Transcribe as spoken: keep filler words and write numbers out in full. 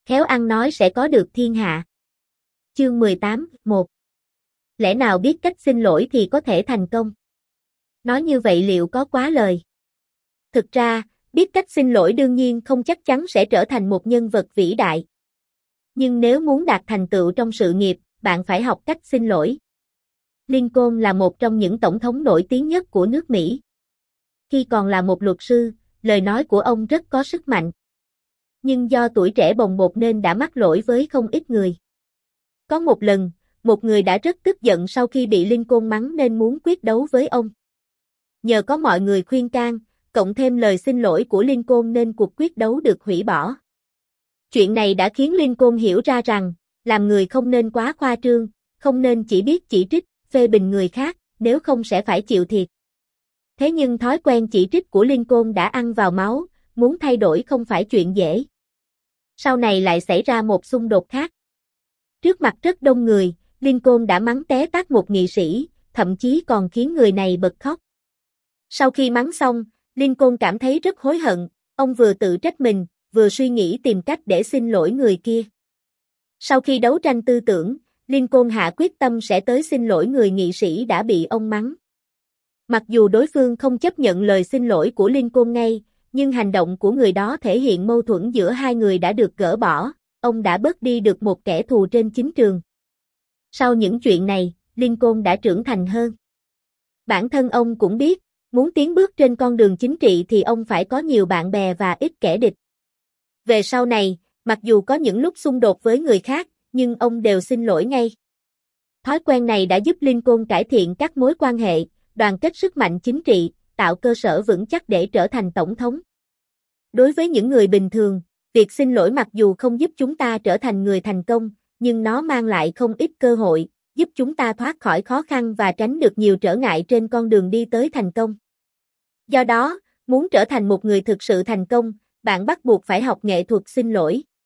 khéo ăn nói sẽ có được thiên hạ. Chương mười tám, một. Lẽ nào biết cách xin lỗi thì có thể thành công? Nói như vậy liệu có quá lời? Thực ra, biết cách xin lỗi đương nhiên không chắc chắn sẽ trở thành một nhân vật vĩ đại. Nhưng nếu muốn đạt thành tựu trong sự nghiệp, bạn phải học cách xin lỗi. Lincoln là một trong những tổng thống nổi tiếng nhất của nước Mỹ. Khi còn là một luật sư, lời nói của ông rất có sức mạnh. Nhưng do tuổi trẻ bồng bột nên đã mắc lỗi với không ít người. Có một lần, một người đã rất tức giận sau khi bị Lincoln mắng nên muốn quyết đấu với ông. Nhờ có mọi người khuyên can, cộng thêm lời xin lỗi của Lincoln nên cuộc quyết đấu được hủy bỏ. Chuyện này đã khiến Lincoln hiểu ra rằng, làm người không nên quá khoa trương, không nên chỉ biết chỉ trích, phê bình người khác, nếu không sẽ phải chịu thiệt. Thế nhưng thói quen chỉ trích của Lincoln đã ăn vào máu, muốn thay đổi không phải chuyện dễ. Sau này lại xảy ra một xung đột khác. Trước mặt rất đông người, Lincoln đã mắng té tát một nghị sĩ, thậm chí còn khiến người này bật khóc. Sau khi mắng xong, Lincoln cảm thấy rất hối hận, ông vừa tự trách mình, vừa suy nghĩ tìm cách để xin lỗi người kia. Sau khi đấu tranh tư tưởng, Lincoln hạ quyết tâm sẽ tới xin lỗi người nghị sĩ đã bị ông mắng. Mặc dù đối phương không chấp nhận lời xin lỗi của Lincoln ngay, nhưng hành động của người đó thể hiện mâu thuẫn giữa hai người đã được gỡ bỏ, ông đã bớt đi được một kẻ thù trên chính trường. Sau những chuyện này, Lincoln đã trưởng thành hơn. Bản thân ông cũng biết, muốn tiến bước trên con đường chính trị thì ông phải có nhiều bạn bè và ít kẻ địch. Về sau này, mặc dù có những lúc xung đột với người khác, nhưng ông đều xin lỗi ngay. Thói quen này đã giúp Lincoln cải thiện các mối quan hệ, đoàn kết sức mạnh chính trị, tạo cơ sở vững chắc để trở thành tổng thống. Đối với những người bình thường, việc xin lỗi mặc dù không giúp chúng ta trở thành người thành công, nhưng nó mang lại không ít cơ hội, giúp chúng ta thoát khỏi khó khăn và tránh được nhiều trở ngại trên con đường đi tới thành công. Do đó, muốn trở thành một người thực sự thành công, bạn bắt buộc phải học nghệ thuật xin lỗi.